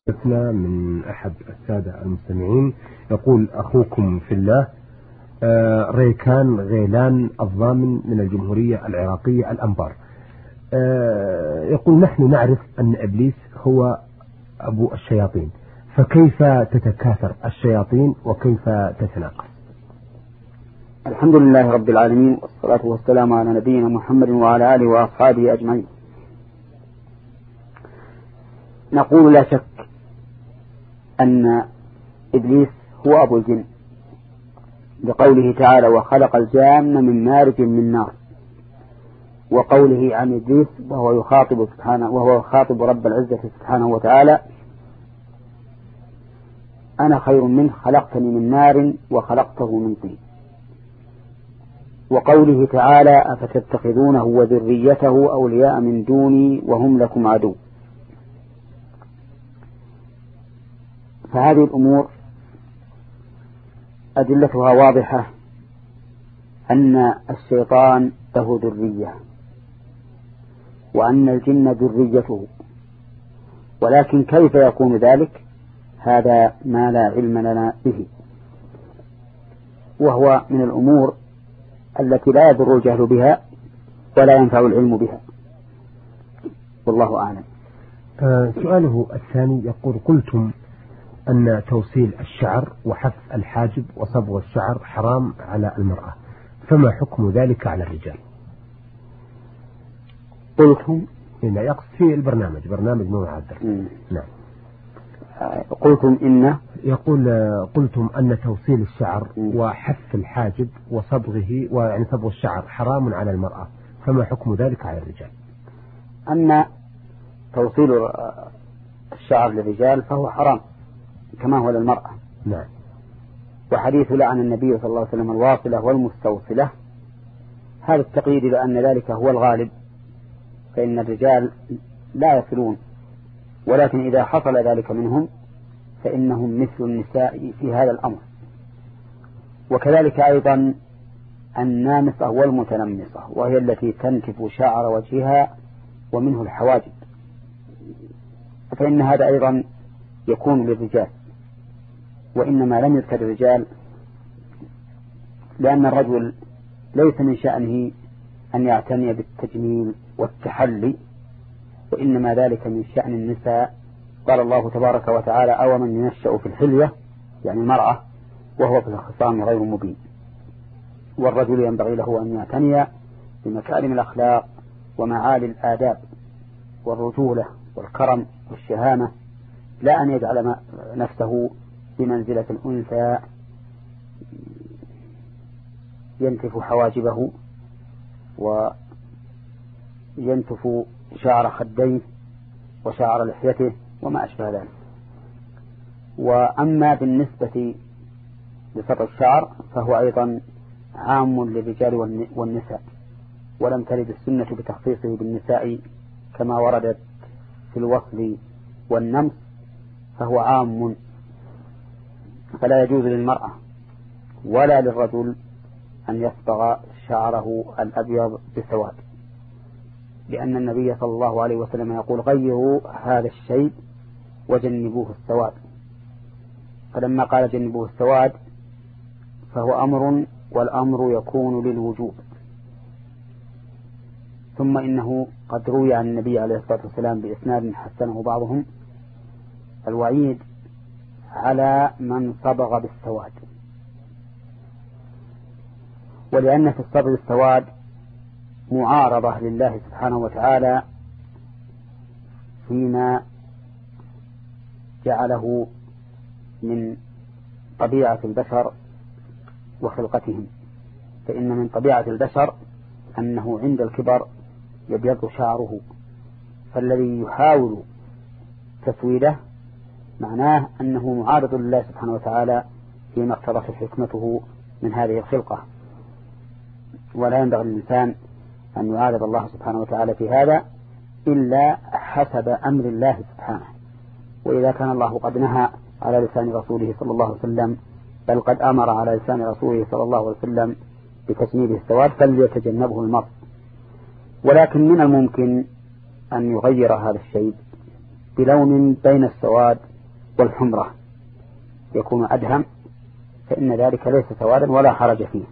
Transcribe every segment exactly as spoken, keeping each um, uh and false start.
من أحد السادة المستمعين يقول: أخوكم في الله آه ريكان غيلان الضامن من الجمهورية العراقية الأنبار. آه يقول: نحن نعرف أن إبليس هو أبو الشياطين، فكيف تتكاثر الشياطين وكيف تتناقص؟ الحمد لله رب العالمين، والصلاة والسلام على نبينا محمد وعلى آله وأصحابه أجمعين. نقول لا شك أن إبليس هو أبو الجن، بقوله تعالى: وخلق الجان من مارج من نار، وقوله عن إبليس وهو يخاطب سبحانه وهو يخاطب رب العزة سبحانه وتعالى: أنا خير منه خلقتني من نار وخلقته من طين. وقوله تعالى: أفتتخذونه وذريته أولياء من دوني وهم لكم عدو. فهذه الأمور أدلتها واضحة أن الشيطان له ذرية وأن الجن ذريته، ولكن كيف يكون ذلك؟ هذا ما لا علم لنا به، وهو من الأمور التي لا يضر الجهل بها ولا ينفع العلم بها، والله أعلم. آه سؤاله الثاني يقول: قلتم أن توصيل الشعر وحف الحاجب وصبغ الشعر حرام على المرأة، فما حكم ذلك على الرجال؟ قلتم إن يقصد في البرنامج برنامج نور عادل. نعم. قلتم إن يقول: قلتم أن توصيل الشعر وحف الحاجب وصبغه ويعني صبغ الشعر حرام على المرأة، فما حكم ذلك على الرجال؟ أن توصيل الشعر للرجال فهو حرام كما هو للمرأة. نعم. وحديث لعن النبي صلى الله عليه وسلم الواصلة والمستوصلة، هذا التقييد بأن ذلك هو الغالب، فإن الرجال لا يصلون، ولكن إذا حصل ذلك منهم فإنهم مثل النساء في هذا الأمر. وكذلك أيضا النامصة والمتنمصة، وهي التي تنتف شعر وجهها ومنه الحواجب، فإن هذا أيضا يكون للرجال، وإنما لم يذكر الرجال لأن الرجل ليس من شأنه أن يعتني بالتجميل والتحلي، وإنما ذلك من شأن النساء. قال الله تبارك وتعالى: أو من ينشأ في الحلية، يعني المرأة، وهو في الخصام غير مبين. والرجل ينبغي له أن يعتني بمكارم الأخلاق ومعالي الآداب والرجولة والكرم والشهامة، لا أن يجعل نفسه بمنزلة الأنثى ينتف حواجبه وينتف شعر خديه وشعر لحيته وما أشبه ذلك. وأما بالنسبة لصبغ الشعر فهو أيضا عام للرجال والنساء، ولم ترد السنة بتخصيصه بالنساء كما وردت في الوصل والنمس، فهو عام، فلا يجوز للمرأة ولا للرجل أن يصبغ شعره الأبيض بسواد، لأن النبي صلى الله عليه وسلم يقول: غيروا هذا الشيء وجنبوه السواد. فلما قال جنبوه السواد فهو أمر، والأمر يكون للوجوب. ثم إنه قد روي عن النبي عليه الصلاة والسلام بإسناد حسنه بعضهم الوعيد على من صبغ بالسواد، ولأن في الصبغ بالسواد معارضة لله سبحانه وتعالى فيما جعله من طبيعة البشر وخلقتهم. فإن من طبيعة البشر أنه عند الكبر يبيض شعره، فالذي يحاول تسويده معناه أنه معارض لله سبحانه وتعالى فيما اقتضته حكمته من هذه الخلقة، ولا ينبغي للإنسان أن يعارض الله سبحانه وتعالى في هذا إلا حسب أمر الله سبحانه. وإذا كان الله قد نهى على لسان رسوله صلى الله عليه وسلم، بل قد أمر على لسان رسوله صلى الله عليه وسلم بتجنيبه السواد، فليتجنبه المرء. ولكن من الممكن أن يغير هذا الشيء بلون بين السواد والحمرة يكون أدهم، فإن ذلك ليس سوادا ولا حرج فيه.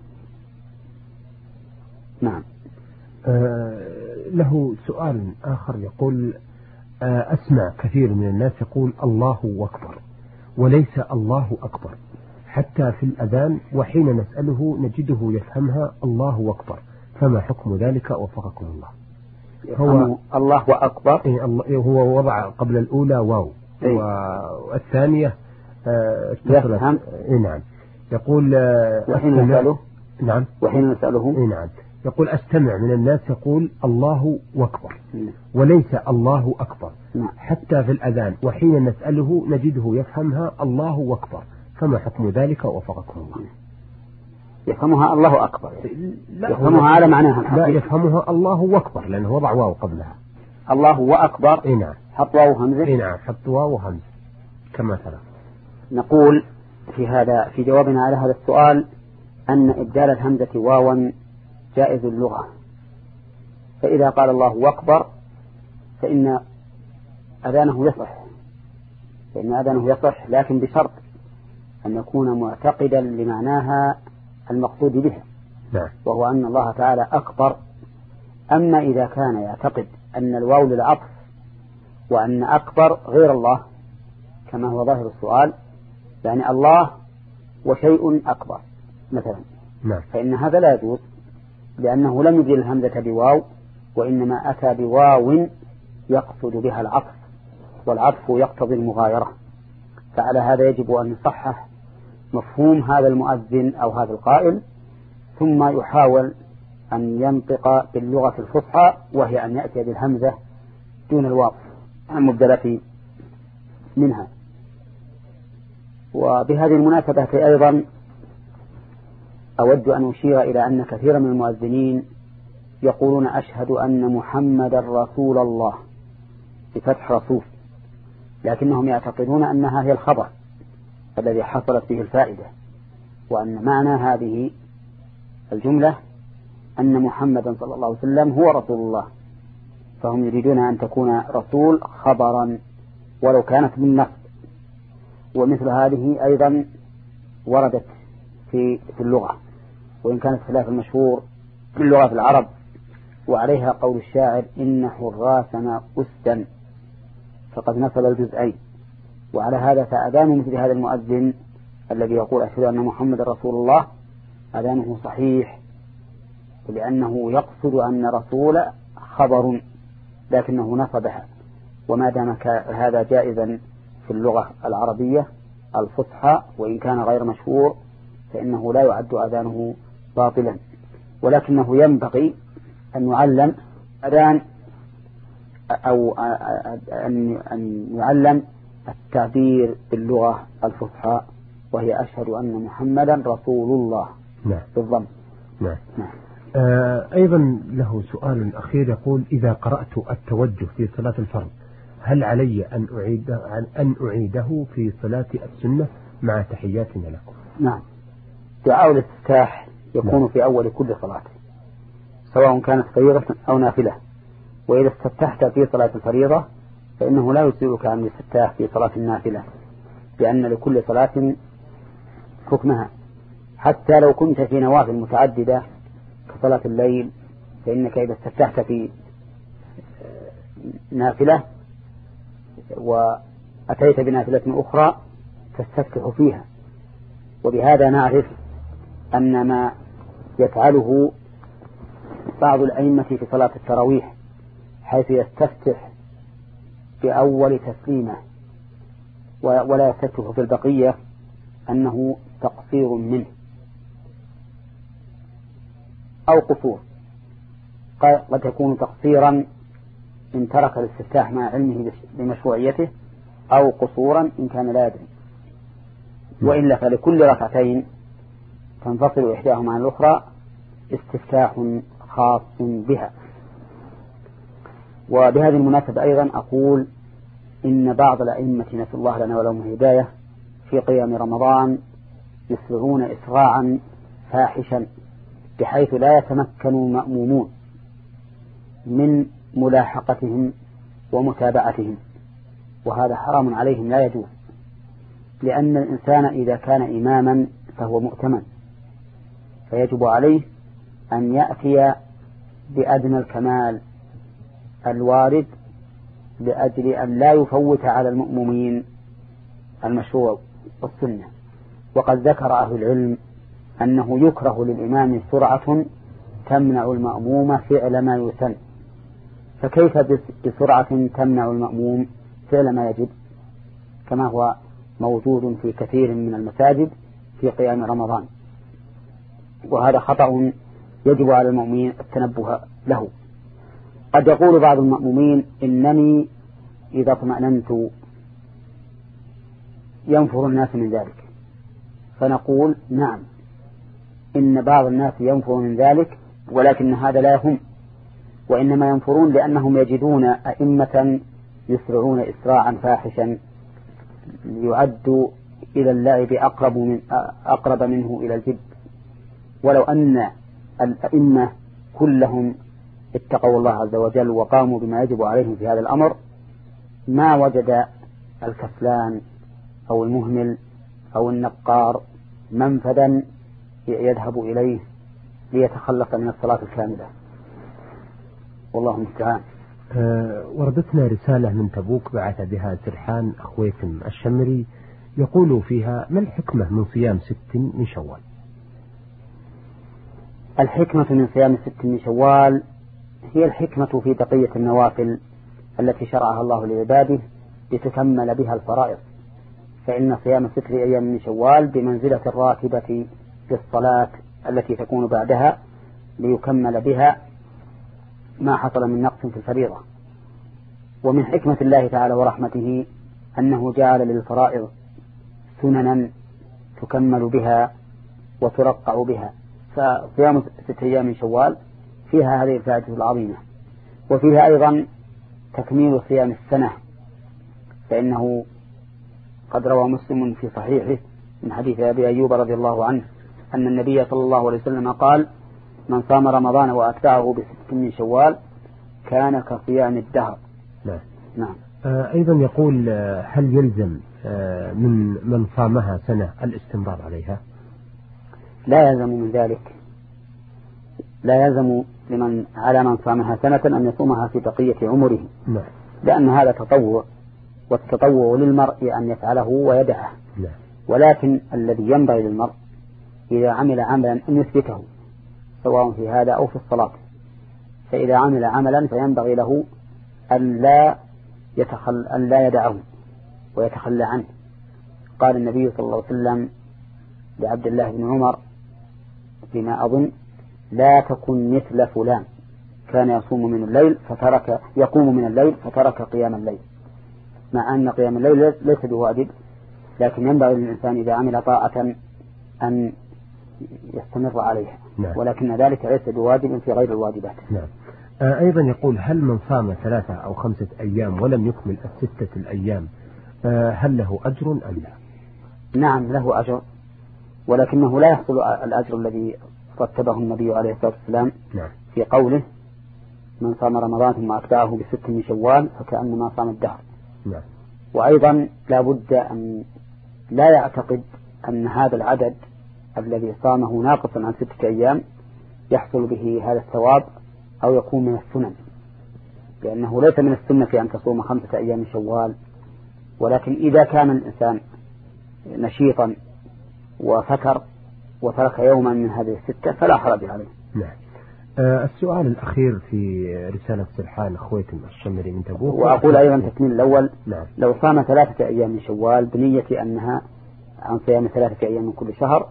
نعم. آه له سؤال آخر يقول: آه أسمع كثير من الناس يقول الله أكبر وليس الله أكبر حتى في الأذان، وحين نسأله نجده يفهمها الله أكبر، فما حكم ذلك وفقكم الله؟ هو الله أكبر هو وضع قبل الأولى واو إيه؟ والثانية آه يفهم. إيه نعم. يقول آه وحين نسأله نعم وحين نسأله إيه نعم يقول: أستمع من الناس يقول الله أكبر م. وليس الله أكبر م. حتى في الأذان، وحين نسأله نجده يفهمها الله أكبر، فما حكم ذلك وفقكم الله؟ يفهمها الله أكبر، لا يفهمها على معناها. لا، يفهمها الله أكبر لأنه وضع واو قبلها. الله وأكبر إيه نعم، حط واو همزة. إيه نعم، حط واو همزة كما ترى. نقول في هذا في جوابنا على هذا السؤال أن إبدال الهمزة واوا جائز اللغة، فإذا قال الله أكبر فإن أذانه يصح فإن أذانه يصح لكن بشرط أن يكون معتقدا لمعناها المقصود بها، نعم. وهو أن الله تعالى أكبر. أما إذا كان يعتقد أن الواو للعطف وأن أكبر غير الله كما هو ظاهر السؤال، يعني الله وشيء أكبر مثلا، نعم. فإن هذا لا يجوز، لأنه لم يبدل الهمزة بواو، وإنما أتى بواو يقصد بها العطف، والعطف يقتضي المغايرة. فعلى هذا يجب أن نصحح مفهوم هذا المؤذن أو هذا القائل، ثم يحاول أن ينطق باللغة الفصحى، وهي أن يأتي بالهمزة دون الواو المبدلة منها. وبهذه المناسبة أيضا أود أن أشير إلى أن كثيرا من المؤذنين يقولون أشهد أن محمد رسول الله بفتح رسول، لكنهم يعتقدون أنها هي الخبر الذي حصلت به الفائدة، وأن معنى هذه الجملة أن محمدا صلى الله عليه وسلم هو رسول الله، فهم يريدون أن تكون رسول خبرا ولو كانت بالنصب. ومثل هذه أيضا وردت في في اللغة، وإن كانت خلاف المشهور في اللغة العرب، وعليها قول الشاعر: إن حراسنا أسدا فقد نصب الجزئين. وعلى هذا فأذان مثل هذا المؤذن الذي يقول أشهد أن محمد رسول الله أذانه صحيح، لأنه يقصد أن رسول خبر لكنه نصبها، وما دام هذا جائزا في اللغة العربية الفصحى وإن كان غير مشهور فإنه لا يعد أذانه باطلا، ولكنه ينبغي أن يعلم أذان أو أن يعلم التعبير باللغة الفصحى، وهي أشهد أن محمدا رسول الله. نعم. بالضم. نعم. نعم. آه أيضا له سؤال أخير يقول: إذا قرأت التوجه في صلاة الفرض هل علي أن أعيده, أن أعيده في صلاة السنة مع تحياتنا لكم؟ نعم. دعاء الافتتاح يكون نعم. في أول كل صلاة سواء كانت فريضة أو نافلة، وإذا استفتحت في صلاة الفريضة فإنه لا يسيرك عن الاستفتاح في صلاة النافلة، لأن لكل صلاة حكمها. حتى لو كنت في نوافل متعددة كصلاة الليل، فإنك إذا استفتحت في نافلة وأتيت بنافلة أخرى تستفتح فيها. وبهذا نعرف أن ما يفعله بعض الأئمة في صلاة التراويح حيث يستفتح بأول تسليمة ولا يستفتح في البقية أنه تقصير منه أو قصور. قد يكون تقصيرا إن ترك الاستفتاح مع علمه بمشروعيته، أو قصورا إن كان لا يدري. وإلا فلكل ركعتين تنفصل إحداهما عن الأخرى استفتاح خاص بها. وبهذه المناسبة أيضا أقول إن بعض الأئمة نسأل الله لنا ولهم الهداية في قيام رمضان يسرعون إسراعا فاحشا بحيث لا يتمكن المأمومون من ملاحقتهم ومتابعتهم، وهذا حرام عليهم لا يجوز. لأن الإنسان إذا كان إماما فهو مؤتمن، فيجب عليه أن يأتي بأدنى الكمال الوارد لأجل أن لا يفوت على المؤمنين المشروع والسنة. وقد ذكر أهل العلم أنه يكره للإمام سرعة تمنع المأموم فعل ما يسن، فكيف بسرعة تمنع المأموم فعل ما يجب، كما هو موجود في كثير من المساجد في قيام رمضان، وهذا خطأ يجب على المؤمنين التنبه له. قد يقول بعض المأمومين إنني إذا اطمأننت ينفر الناس من ذلك، فنقول نعم إن بعض الناس ينفر من ذلك، ولكن هذا لا يهم، وإنما ينفرون لأنهم يجدون أئمة يسرعون إسراعا فاحشا يعد إلى اللعب أقرب, من أقرب منه إلى الجد. ولو أن الأئمة كلهم اتقوا الله عز وجل وقاموا بما يجب عليهم في هذا الأمر ما وجد الكسلان أو المهمل أو النقار منفذا يذهب إليه ليتخلص من الصلاة الكاملة، والله المستعان. أه وردتنا رسالة من تبوك بعث بها سرحان أخويكم الشمري يقول فيها: ما الحكمة من صيام ست من شوال؟ الحكمة من صيام ست من شوال هي الحكمة في بقية النوافل التي شرعها الله لعباده لتكمل بها الفرائض، فإن صيام ست أيام من شوال بمنزلة الراتبة للصلاة التي تكون بعدها ليكمل بها ما حصل من نقص في الفريضة. ومن حكمة الله تعالى ورحمته أنه جعل للفرائض سننا تكمل بها وترقع بها، فصيام ست أيام من شوال فيها هذه الفائدة العظيمة، وفيها أيضا تكميل صيام السنة، فإنه قد روى مسلم في صحيحه من حديث أبي أيوب رضي الله عنه أن النبي صلى الله عليه وسلم قال: من صام رمضان وأتبعه بست من شوال كان كصيام الدهر. لا. نعم. آه أيضا يقول: هل يلزم آه من من صامها سنة الاستمرار عليها؟ لا يلزم من ذلك، لا يلزم لمن على من صامها سنة أن يصومها في بقية عمره. نعم. لأن هذا تطوع، والتطوع للمرء أن يفعله ويدعه. نعم. ولكن الذي ينبغي للمرء إذا عمل عملا أن يثبته سواء في هذا أو في الصلاة، فإذا عمل عملا فينبغي له أن لا يتخل أن لا يدعه ويتخلى عنه. قال النبي صلى الله عليه وسلم لعبد الله بن عمر فيما أظن: لا تكن مثل فلان كان يصوم من الليل فترك يقوم من الليل فترك قيام الليل، مع أن قيام الليل ليس بواجب، لكن ينبغي للإنسان إذا عمل طاعة أن يستمر عليها. نعم. ولكن ذلك ليس بواجب في غير الواجبات. نعم. آه أيضا يقول: هل من صام ثلاثة أو خمسة أيام ولم يكمل الستة الأيام آه هل له أجر أم لا؟ نعم له أجر، ولكنه لا يحصل الأجر الذي رتبه النبي عليه الصلاة والسلام. نعم. في قوله: من صام رمضان ثم أتبعه بست من شوال فكأنما صام الدهر. نعم. وأيضا لا بد أن لا يعتقد أن هذا العدد الذي صامه ناقصا عن ستة أيام يحصل به هذا الثواب أو يكون من السنن، لأنه ليس من السنة أن تصوم خمسة أيام من شوال، ولكن إذا كان الإنسان نشيطا وفكر وترك يوما من هذه الستة فلا حرج عليه. نعم. آه السؤال الأخير في رسالة سرحان أخويكم الشمري من تبوك، وأقول أيضا تكميل الأول: نعم. لو صام ثلاثة أيام من شوال بنية أنها عن صيام ثلاثة أيام من كل شهر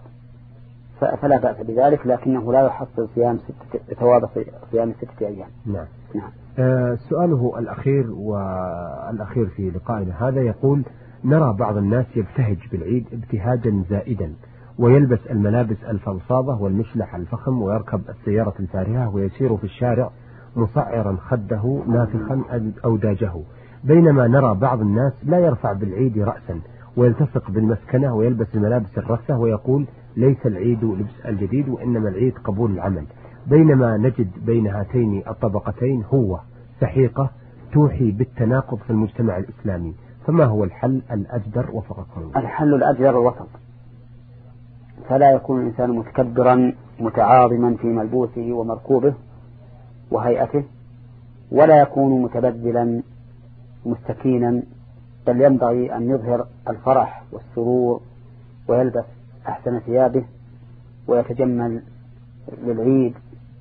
فلا بأس بذلك، لكنه لا يحصل صيام ستة ثواب صيام ستة أيام. نعم. نعم. آه سؤاله الأخير والأخير في لقائنا هذا يقول: نرى بعض الناس يبتهج بالعيد ابتهاجا زائدا ويلبس الملابس الفضفاضة والمشلح الفخم ويركب السيارة الفارهة ويسير في الشارع مصعرا خده نافخا أوداجه، بينما نرى بعض الناس لا يرفع بالعيد رأسا ويلتصق بالمسكنة ويلبس الملابس الرثة ويقول: ليس العيد لبس الجديد وإنما العيد قبول العمل، بينما نجد بين هاتين الطبقتين هو سحيقة توحي بالتناقض في المجتمع الإسلامي، فما هو الحل الأجدر وفقكم الله؟ الحل الأجدر الوسط، فلا يكون الإنسان متكبرا متعاظما في ملبوسه ومركوبه وهيئته، ولا يكون متبذلا مستكينا، بل ينبغي أن يظهر الفرح والسرور ويلبس أحسن ثيابه ويتجمل للعيد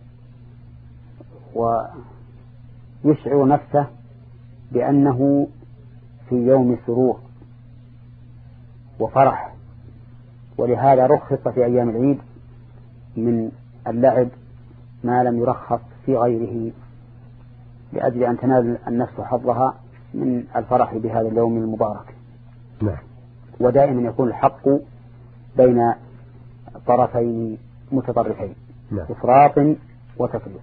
ويشعر نفسه بأنه في يوم سرور وفرح. ولهذا رخص في أيام العيد من اللعب ما لم يرخص في غيره، لأجل أن تنال النفس حظها من الفرح بهذا اليوم المبارك. نعم. ودائما يكون الحق بين طرفين متطرفين، نعم. إفراط وتفريط.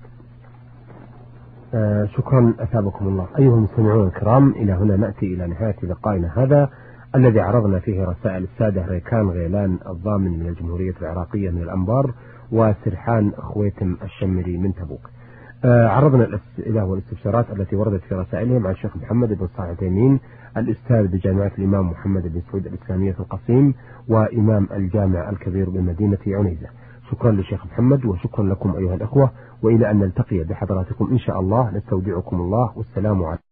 آه شكرا أثابكم الله. أيها المستمعون الكرام، إلى هنا نأتي إلى نهاية لقائنا هذا الذي عرضنا فيه رسائل السادة ريكان غيلان الضامن من الجمهورية العراقية من الأنبار، وسرحان خويتم الشمري من تبوك. آه عرضنا الأسئلة والاستفسارات التي وردت في رسائلهم عن الشيخ محمد بن صالح العثيمين، الأستاذ بجامعة الإمام محمد بن سعود الإسلامية في القصيم، وإمام الجامع الكبير بمدينة عنيزة. شكرا للشيخ محمد وشكرا لكم أيها الأخوة، وإلى أن نلتقي بحضراتكم إن شاء الله نستودعكم الله، والسلام عليكم.